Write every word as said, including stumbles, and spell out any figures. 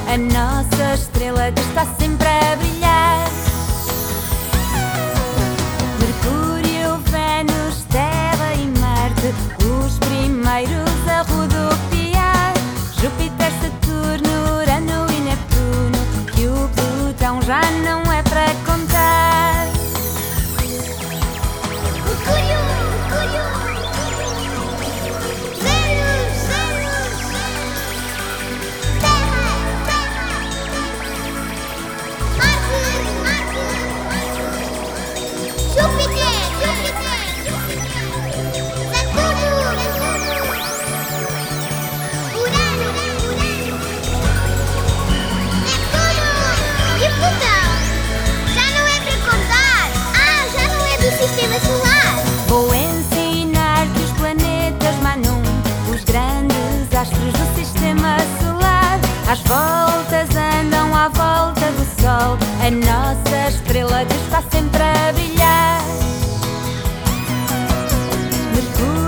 a nossa estrela que está sempre a brilhar. Mercúrio, Vênus, Terra e Marte, os primeiros a rodopiar. Júpiter, Saturno, Urano e Neptuno, que o Plutão já não é para contar. Mercúrio, Mercúrio, Vênus, Vênus, Terra, Terra, Marte, Marte, Júpiter, Júpiter, Saturno, Urano, Neptuno e Plutão. Já não é para contar. Ah, já não é do sistema solar. Vou ensinar-te os planetas Manum, os grandes astros do sistema solar. Às voltas andam à volta do Sol, a nossa estrela que está sempre a brilhar. Mercúrio,